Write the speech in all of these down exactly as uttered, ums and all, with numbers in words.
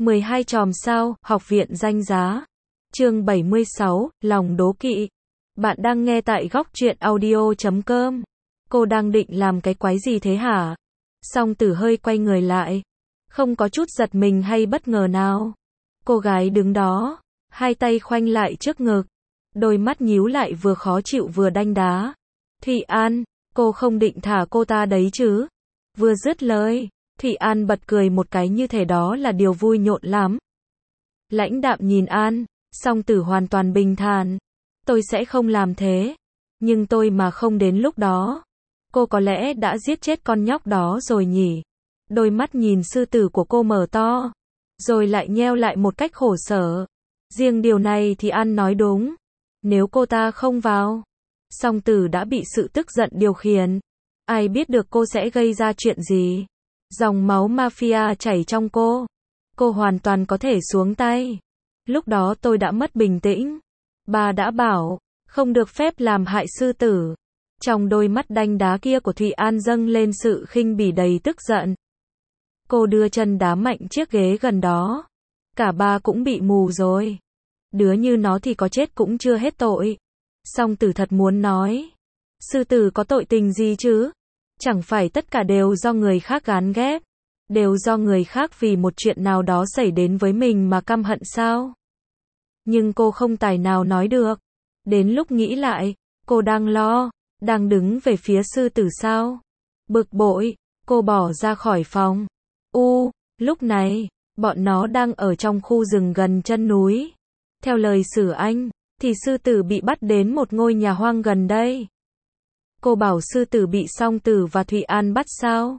mười hai chòm sao, học viện danh giá. Chương bảy mươi sáu, lòng đố kỵ. Bạn đang nghe tại góc truyện audio chấm com. Cô đang định làm cái quái gì thế hả? Song Tử hơi quay người lại. Không có chút giật mình hay bất ngờ nào. Cô gái đứng đó, hai tay khoanh lại trước ngực. Đôi mắt nhíu lại vừa khó chịu vừa đanh đá. Thụy An, cô không định thả cô ta đấy chứ? Vừa dứt lời, Thụy An bật cười một cái như thể đó là điều vui nhộn lắm. Lãnh đạm nhìn An, Song Tử hoàn toàn bình thản. Tôi sẽ không làm thế. Nhưng tôi mà không đến lúc đó, cô có lẽ đã giết chết con nhóc đó rồi nhỉ? Đôi mắt nhìn sư tử của cô mở to, rồi lại nheo lại một cách khổ sở. Riêng điều này thì An nói đúng. Nếu cô ta không vào, Song Tử đã bị sự tức giận điều khiển. Ai biết được cô sẽ gây ra chuyện gì? Dòng máu mafia chảy trong cô. Cô hoàn toàn có thể xuống tay. Lúc đó tôi đã mất bình tĩnh. Bà đã bảo, không được phép làm hại sư tử. Trong đôi mắt đanh đá kia của Thụy An dâng lên sự khinh bỉ đầy tức giận. Cô đưa chân đá mạnh chiếc ghế gần đó. Cả ba cũng bị mù rồi. Đứa như nó thì có chết cũng chưa hết tội. Song Tử thật muốn nói, sư tử có tội tình gì chứ? Chẳng phải tất cả đều do người khác gán ghép, đều do người khác vì một chuyện nào đó xảy đến với mình mà căm hận sao? Nhưng cô không tài nào nói được. Đến lúc nghĩ lại, cô đang lo, đang đứng về phía sư tử sao? Bực bội, cô bỏ ra khỏi phòng. U, lúc này, bọn nó đang ở trong khu rừng gần chân núi. Theo lời Sử Anh, thì sư tử bị bắt đến một ngôi nhà hoang gần đây. Cô bảo sư tử bị Song Tử và Thụy An bắt sao?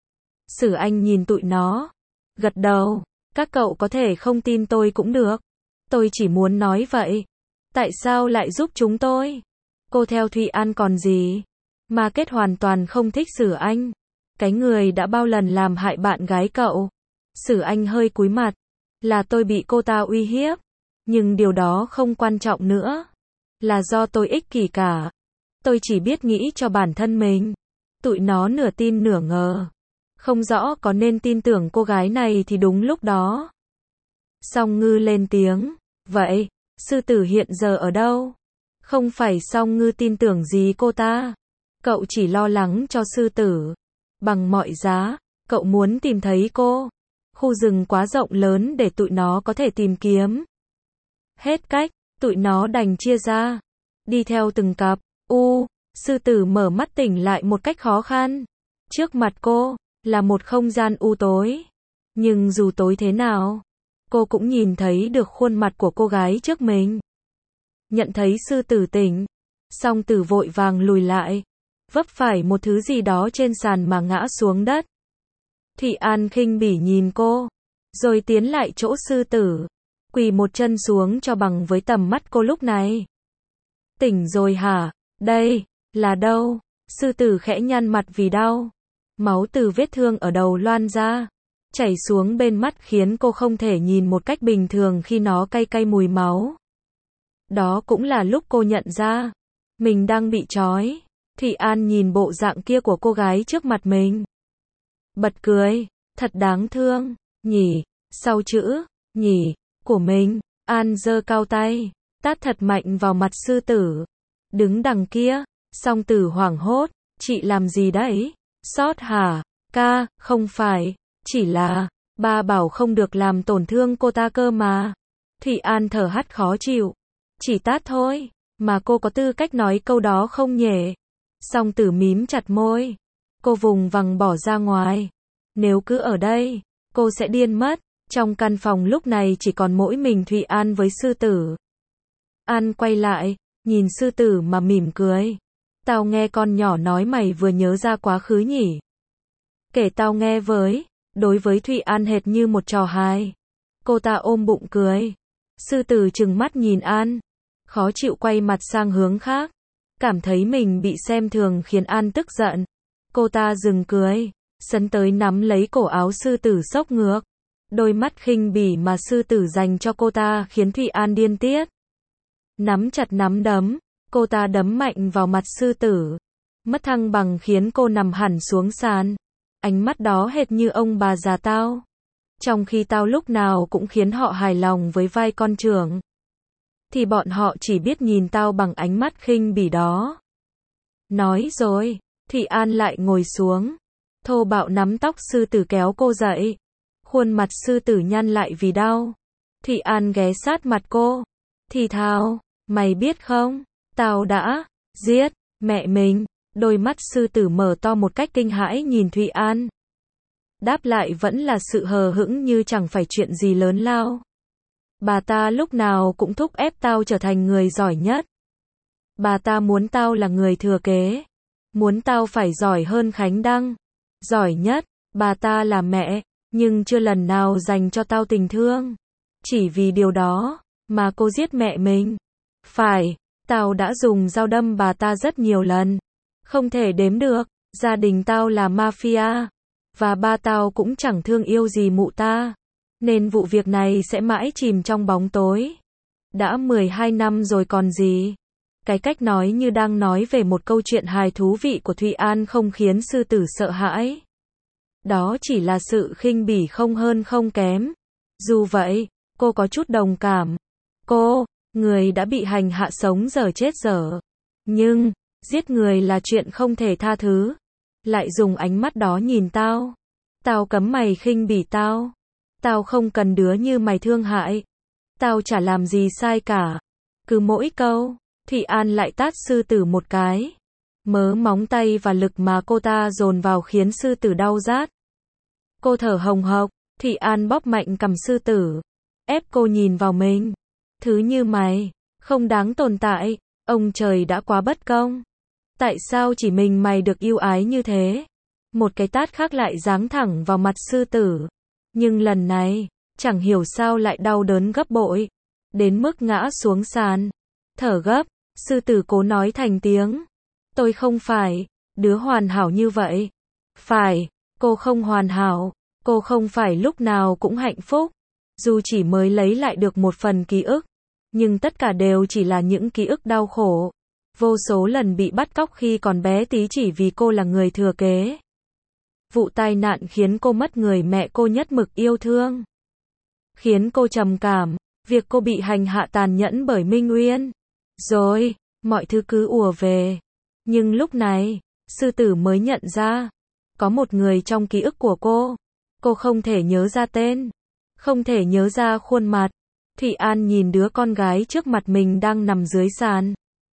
Sử Anh nhìn tụi nó, gật đầu. Các cậu có thể không tin tôi cũng được. Tôi chỉ muốn nói vậy. Tại sao lại giúp chúng tôi? Cô theo Thụy An còn gì? Mà kết hoàn toàn không thích Sử Anh. Cái người đã bao lần làm hại bạn gái cậu. Sử Anh hơi cúi mặt. Là tôi bị cô ta uy hiếp. Nhưng điều đó không quan trọng nữa. Là do tôi ích kỷ cả. Tôi chỉ biết nghĩ cho bản thân mình. Tụi nó nửa tin nửa ngờ. Không rõ có nên tin tưởng cô gái này thì đúng lúc đó. Song Ngư lên tiếng. Vậy, sư tử hiện giờ ở đâu? Không phải Song Ngư tin tưởng gì cô ta. Cậu chỉ lo lắng cho sư tử. Bằng mọi giá, cậu muốn tìm thấy cô. Khu rừng quá rộng lớn để tụi nó có thể tìm kiếm. Hết cách, tụi nó đành chia ra. Đi theo từng cặp. U, sư tử mở mắt tỉnh lại một cách khó khăn. Trước mặt cô, là một không gian u tối. Nhưng dù tối thế nào, cô cũng nhìn thấy được khuôn mặt của cô gái trước mình. Nhận thấy sư tử tỉnh, Song Tử vội vàng lùi lại. Vấp phải một thứ gì đó trên sàn mà ngã xuống đất. Thụy An khinh bỉ nhìn cô, rồi tiến lại chỗ sư tử. Quỳ một chân xuống cho bằng với tầm mắt cô lúc này. Tỉnh rồi hả? Đây, là đâu? Sư tử khẽ nhăn mặt vì đau. Máu từ vết thương ở đầu loan ra, chảy xuống bên mắt khiến cô không thể nhìn một cách bình thường khi nó cay cay mùi máu. Đó cũng là lúc cô nhận ra, mình đang bị trói. Thụy An nhìn bộ dạng kia của cô gái trước mặt mình. Bật cười, thật đáng thương, nhỉ, sau chữ, nhỉ, của mình, An giơ cao tay, tát thật mạnh vào mặt sư tử. Đứng đằng kia, Song Tử hoảng hốt, chị làm gì đấy? Sót hả? Ca, không phải, chỉ là, ba bảo không được làm tổn thương cô ta cơ mà. Thụy An thở hắt khó chịu. Chỉ tát thôi, mà cô có tư cách nói câu đó không nhỉ? Song Tử mím chặt môi. Cô vùng vằng bỏ ra ngoài. Nếu cứ ở đây, cô sẽ điên mất. Trong căn phòng lúc này chỉ còn mỗi mình Thụy An với sư tử. An quay lại, nhìn sư tử mà mỉm cười. Tao nghe con nhỏ nói mày vừa nhớ ra quá khứ nhỉ? Kể tao nghe với. Đối với Thụy An hệt như một trò hài. Cô ta ôm bụng cười. Sư tử trừng mắt nhìn An, khó chịu quay mặt sang hướng khác. Cảm thấy mình bị xem thường khiến An tức giận. Cô ta dừng cười, sấn tới nắm lấy cổ áo sư tử xốc ngược. Đôi mắt khinh bỉ mà sư tử dành cho cô ta khiến Thụy An điên tiết. Nắm chặt nắm đấm, cô ta đấm mạnh vào mặt sư tử. Mất thăng bằng khiến cô nằm hẳn xuống sàn. Ánh mắt đó hệt như ông bà già tao. Trong khi tao lúc nào cũng khiến họ hài lòng với vai con trưởng, thì bọn họ chỉ biết nhìn tao bằng ánh mắt khinh bỉ đó. Nói rồi, Thụy An lại ngồi xuống, thô bạo nắm tóc sư tử kéo cô dậy. Khuôn mặt sư tử nhăn lại vì đau. Thụy An ghé sát mặt cô, thì thào, mày biết không, tao đã giết mẹ mình. Đôi mắt sư tử mở to một cách kinh hãi nhìn Thụy An. Đáp lại vẫn là sự hờ hững như chẳng phải chuyện gì lớn lao. Bà ta lúc nào cũng thúc ép tao trở thành người giỏi nhất. Bà ta muốn tao là người thừa kế. Muốn tao phải giỏi hơn Khánh Đăng. Giỏi nhất, bà ta là mẹ, nhưng chưa lần nào dành cho tao tình thương. Chỉ vì điều đó, mà cô giết mẹ mình. Phải, tao đã dùng dao đâm bà ta rất nhiều lần. Không thể đếm được, gia đình tao là mafia. Và ba tao cũng chẳng thương yêu gì mụ ta. Nên vụ việc này sẽ mãi chìm trong bóng tối. Đã mười hai năm rồi còn gì. Cái cách nói như đang nói về một câu chuyện hài thú vị của Thụy An không khiến sư tử sợ hãi. Đó chỉ là sự khinh bỉ không hơn không kém. Dù vậy, cô có chút đồng cảm. Cô, người đã bị hành hạ sống dở chết dở. Nhưng, giết người là chuyện không thể tha thứ. Lại dùng ánh mắt đó nhìn tao. Tao cấm mày khinh bỉ tao. Tao không cần đứa như mày thương hại. Tao chả làm gì sai cả. Cứ mỗi câu, Thụy An lại tát sư tử một cái. Mớ móng tay và lực mà cô ta dồn vào khiến sư tử đau rát. Cô thở hồng hộc, Thụy An bóp mạnh cằm sư tử. Ép cô nhìn vào mình. Thứ như mày, không đáng tồn tại. Ông trời đã quá bất công. Tại sao chỉ mình mày được yêu ái như thế? Một cái tát khác lại giáng thẳng vào mặt sư tử. Nhưng lần này, chẳng hiểu sao lại đau đớn gấp bội. Đến mức ngã xuống sàn. Thở gấp, sư tử cố nói thành tiếng. Tôi không phải đứa hoàn hảo như vậy. Phải, cô không hoàn hảo. Cô không phải lúc nào cũng hạnh phúc. Dù chỉ mới lấy lại được một phần ký ức. Nhưng tất cả đều chỉ là những ký ức đau khổ. Vô số lần bị bắt cóc khi còn bé tí chỉ vì cô là người thừa kế. Vụ tai nạn khiến cô mất người mẹ cô nhất mực yêu thương. Khiến cô trầm cảm. Việc cô bị hành hạ tàn nhẫn bởi Minh Uyên. Rồi, mọi thứ cứ ùa về. Nhưng lúc này, sư tử mới nhận ra. Có một người trong ký ức của cô. Cô không thể nhớ ra tên. Không thể nhớ ra khuôn mặt. Thụy An nhìn đứa con gái trước mặt mình đang nằm dưới sàn.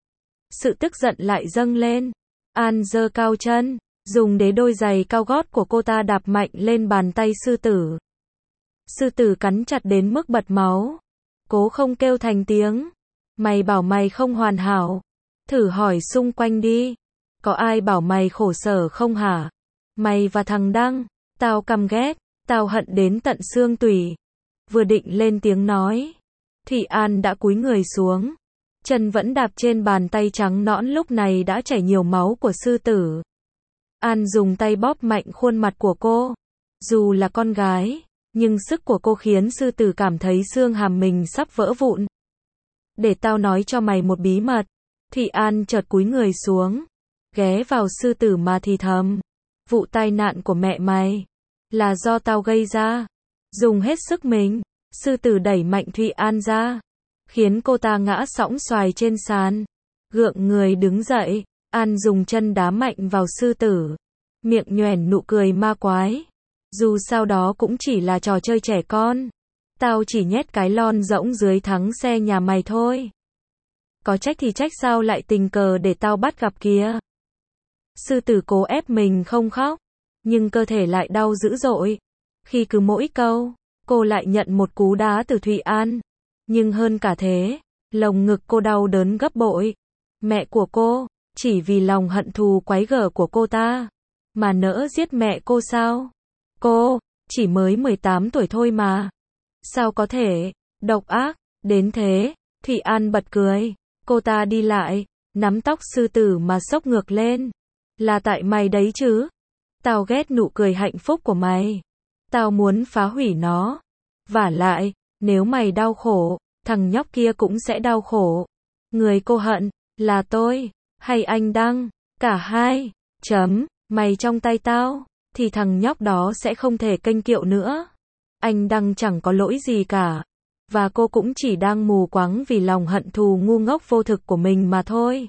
Sự tức giận lại dâng lên. An giơ cao chân, dùng đế đôi giày cao gót của cô ta đạp mạnh lên bàn tay sư tử. Sư tử cắn chặt đến mức bật máu. Cố không kêu thành tiếng. Mày bảo mày không hoàn hảo. Thử hỏi xung quanh đi. Có ai bảo mày khổ sở không hả? Mày và thằng Đăng. Tao căm ghét. Tao hận đến tận xương tủy. Vừa định lên tiếng nói. Thụy An đã cúi người xuống. Chân vẫn đạp trên bàn tay trắng nõn lúc này đã chảy nhiều máu của sư tử. An dùng tay bóp mạnh khuôn mặt của cô. Dù là con gái, nhưng sức của cô khiến sư tử cảm thấy xương hàm mình sắp vỡ vụn. Để tao nói cho mày một bí mật. Thụy An chợt cúi người xuống. Ghé vào sư tử mà thì thầm. Vụ tai nạn của mẹ mày là do tao gây ra. Dùng hết sức mình, sư tử đẩy mạnh Thụy An ra. Khiến cô ta ngã sõng xoài trên sàn. Gượng người đứng dậy, An dùng chân đá mạnh vào sư tử. Miệng nhoẻn nụ cười ma quái. Dù sau đó cũng chỉ là trò chơi trẻ con. Tao chỉ nhét cái lon rỗng dưới thắng xe nhà mày thôi. Có trách thì trách sao lại tình cờ để tao bắt gặp kìa. Sư tử cố ép mình không khóc. Nhưng cơ thể lại đau dữ dội. Khi cứ mỗi câu, cô lại nhận một cú đá từ Thụy An. Nhưng hơn cả thế, lồng ngực cô đau đớn gấp bội. Mẹ của cô, chỉ vì lòng hận thù quái gở của cô ta, mà nỡ giết mẹ cô sao? Cô, chỉ mới mười tám tuổi thôi mà. Sao có thể, độc ác, đến thế? Thụy An bật cười. Cô ta đi lại, nắm tóc sư tử mà xốc ngược lên. Là tại mày đấy chứ? Tao ghét nụ cười hạnh phúc của mày. Tao muốn phá hủy nó. Vả lại, nếu mày đau khổ, thằng nhóc kia cũng sẽ đau khổ. Người cô hận, là tôi, hay anh Đăng, cả hai. Chấm, mày trong tay tao, thì thằng nhóc đó sẽ không thể kênh kiệu nữa. Anh Đăng chẳng có lỗi gì cả. Và cô cũng chỉ đang mù quáng vì lòng hận thù ngu ngốc vô thực của mình mà thôi.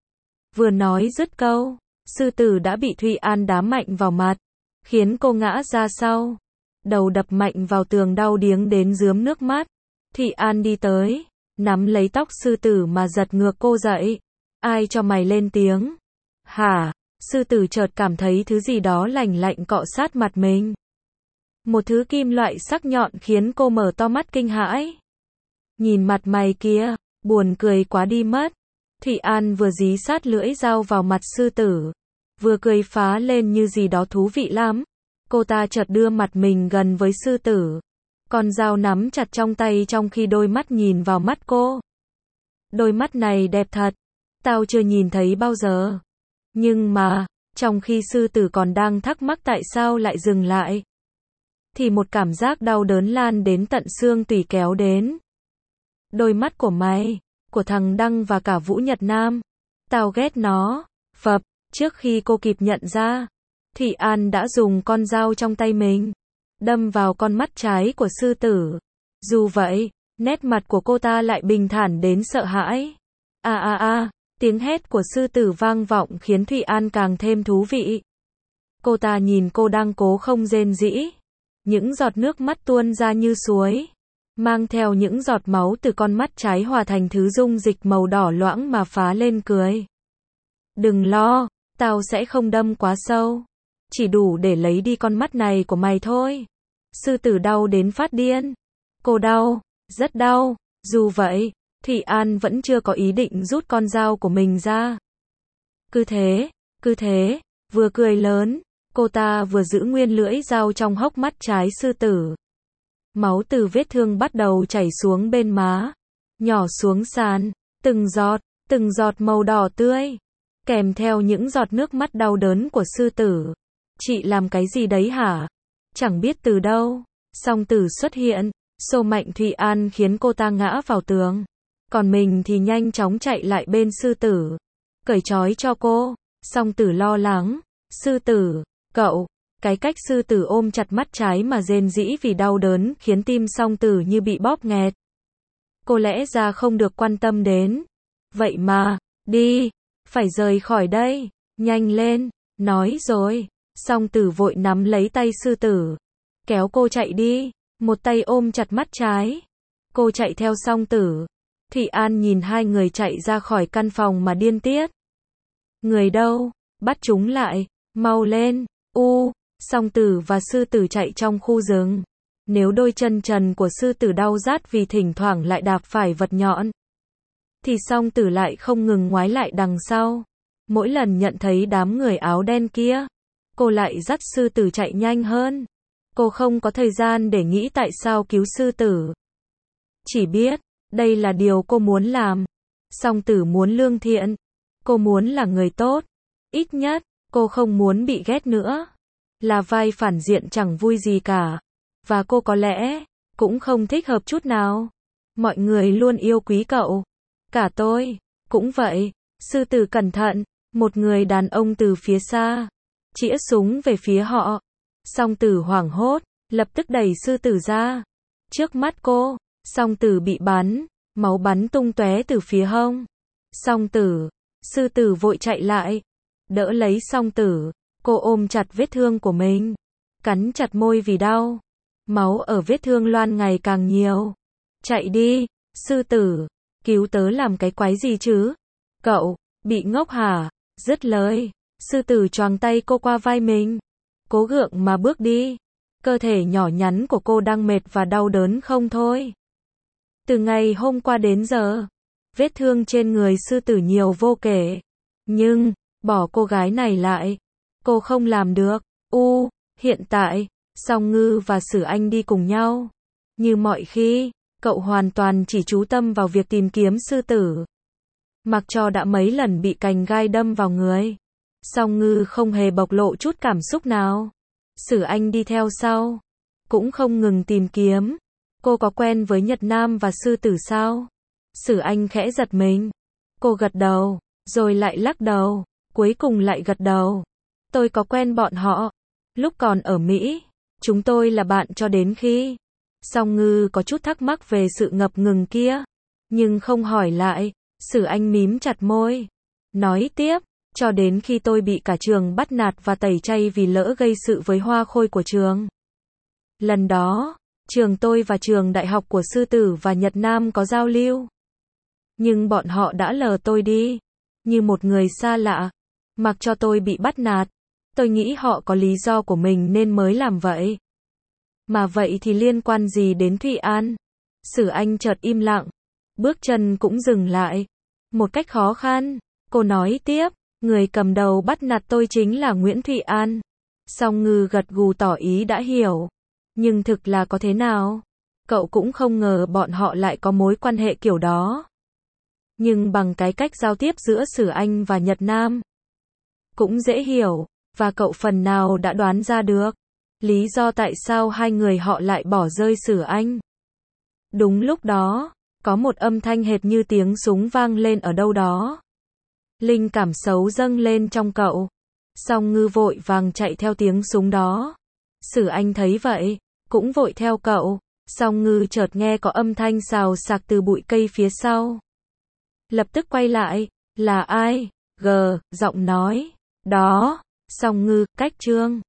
Vừa nói dứt câu, sư tử đã bị Thụy An đá mạnh vào mặt, khiến cô ngã ra sau. Đầu đập mạnh vào tường đau điếng đến rướm nước mắt. Thụy An đi tới, nắm lấy tóc sư tử mà giật ngược cô dậy. Ai cho mày lên tiếng? Hả? Sư tử chợt cảm thấy thứ gì đó lạnh lạnh cọ sát mặt mình. Một thứ kim loại sắc nhọn khiến cô mở to mắt kinh hãi. Nhìn mặt mày kia, buồn cười quá đi mất. Thụy An vừa dí sát lưỡi dao vào mặt sư tử, vừa cười phá lên như gì đó thú vị lắm. Cô ta chợt đưa mặt mình gần với sư tử. Con dao nắm chặt trong tay trong khi đôi mắt nhìn vào mắt cô. Đôi mắt này đẹp thật. Tao chưa nhìn thấy bao giờ. Nhưng mà, trong khi sư tử còn đang thắc mắc tại sao lại dừng lại, thì một cảm giác đau đớn lan đến tận xương tủy kéo đến. Đôi mắt của mày, của thằng Đăng và cả Vũ Nhật Nam. Tao ghét nó. Phập, trước khi cô kịp nhận ra, Thụy An đã dùng con dao trong tay mình, đâm vào con mắt trái của sư tử. Dù vậy, nét mặt của cô ta lại bình thản đến sợ hãi. A a a, tiếng hét của sư tử vang vọng khiến Thụy An càng thêm thú vị. Cô ta nhìn cô đang cố không rên rỉ. Những giọt nước mắt tuôn ra như suối, mang theo những giọt máu từ con mắt trái hòa thành thứ dung dịch màu đỏ loãng mà phá lên cười. Đừng lo, tao sẽ không đâm quá sâu. Chỉ đủ để lấy đi con mắt này của mày thôi. Sư tử đau đến phát điên. Cô đau, rất đau. Dù vậy, Thụy An vẫn chưa có ý định rút con dao của mình ra. Cứ thế, cứ thế, vừa cười lớn, cô ta vừa giữ nguyên lưỡi dao trong hốc mắt trái sư tử. Máu từ vết thương bắt đầu chảy xuống bên má, nhỏ xuống sàn, từng giọt, từng giọt màu đỏ tươi, kèm theo những giọt nước mắt đau đớn của sư tử. Chị làm cái gì đấy hả? Chẳng biết từ đâu, song tử xuất hiện, xô mạnh Thụy An khiến cô ta ngã vào tường. Còn mình thì nhanh chóng chạy lại bên sư tử, cởi trói cho cô. Song tử lo lắng. Sư tử, cậu. Cái cách sư tử ôm chặt mắt trái mà rên rỉ vì đau đớn khiến tim song tử như bị bóp nghẹt. Cô lẽ ra không được quan tâm đến. Vậy mà, đi, phải rời khỏi đây, nhanh lên, nói rồi. Song tử vội nắm lấy tay sư tử, kéo cô chạy đi, một tay ôm chặt mắt trái. Cô chạy theo song tử. Thụy An nhìn hai người chạy ra khỏi căn phòng mà điên tiết. Người đâu? Bắt chúng lại, mau lên. U, song tử và sư tử chạy trong khu rừng. Nếu đôi chân trần của sư tử đau rát vì thỉnh thoảng lại đạp phải vật nhọn, thì song tử lại không ngừng ngoái lại đằng sau. Mỗi lần nhận thấy đám người áo đen kia, cô lại dắt sư tử chạy nhanh hơn. Cô không có thời gian để nghĩ tại sao cứu sư tử. Chỉ biết, đây là điều cô muốn làm. Song tử muốn lương thiện. Cô muốn là người tốt. Ít nhất, cô không muốn bị ghét nữa. Là vai phản diện chẳng vui gì cả. Và cô có lẽ, cũng không thích hợp chút nào. Mọi người luôn yêu quý cậu. Cả tôi, cũng vậy. Sư tử cẩn thận. Một người đàn ông từ phía xa chĩa súng về phía họ. Song tử hoảng hốt, lập tức đẩy sư tử ra. Trước mắt cô, song tử bị bắn, máu bắn tung tóe từ phía hông. Song tử, sư tử vội chạy lại, đỡ lấy song tử. Cô ôm chặt vết thương của mình, cắn chặt môi vì đau. Máu ở vết thương loan ngày càng nhiều. Chạy đi, sư tử, cứu tớ làm cái quái gì chứ? Cậu, bị ngốc hả? Dứt lời, sư tử choàng tay cô qua vai mình, cố gượng mà bước đi. Cơ thể nhỏ nhắn của cô đang mệt và đau đớn không thôi. Từ ngày hôm qua đến giờ, vết thương trên người sư tử nhiều vô kể. Nhưng, bỏ cô gái này lại, cô không làm được. U, hiện tại, Song Ngư và Sử Anh đi cùng nhau. Như mọi khi, cậu hoàn toàn chỉ chú tâm vào việc tìm kiếm sư tử. Mặc cho đã mấy lần bị cành gai đâm vào người, Song Ngư không hề bộc lộ chút cảm xúc nào. Sử Anh đi theo sau, cũng không ngừng tìm kiếm. Cô có quen với Nhật Nam và sư tử sao? Sử Anh khẽ giật mình. Cô gật đầu, rồi lại lắc đầu, cuối cùng lại gật đầu. Tôi có quen bọn họ. Lúc còn ở Mỹ, chúng tôi là bạn cho đến khi Song Ngư có chút thắc mắc về sự ngập ngừng kia, nhưng không hỏi lại. Sử Anh mím chặt môi, nói tiếp, cho đến khi tôi bị cả trường bắt nạt và tẩy chay vì lỡ gây sự với hoa khôi của trường. Lần đó, trường tôi và trường đại học của Sư Tử và Nhật Nam có giao lưu. Nhưng bọn họ đã lờ tôi đi, như một người xa lạ, mặc cho tôi bị bắt nạt. Tôi nghĩ họ có lý do của mình nên mới làm vậy. Mà vậy thì liên quan gì đến Thụy An? Sử Anh chợt im lặng, bước chân cũng dừng lại. Một cách khó khăn, cô nói tiếp, người cầm đầu bắt nạt tôi chính là Nguyễn Thụy An. Song Ngư gật gù tỏ ý đã hiểu. Nhưng thực là có thế nào? Cậu cũng không ngờ bọn họ lại có mối quan hệ kiểu đó. Nhưng bằng cái cách giao tiếp giữa Sử Anh và Nhật Nam, cũng dễ hiểu, và cậu phần nào đã đoán ra được lý do tại sao hai người họ lại bỏ rơi Sử Anh. Đúng lúc đó, có một âm thanh hệt như tiếng súng vang lên ở đâu đó. Linh cảm xấu dâng lên trong cậu. Song Ngư vội vàng chạy theo tiếng súng đó. Sử Anh thấy vậy, cũng vội theo cậu. Song Ngư chợt nghe có âm thanh xào xạc từ bụi cây phía sau. Lập tức quay lại, là ai? Gờ, giọng nói. Đó. Song Ngư, cách Trương.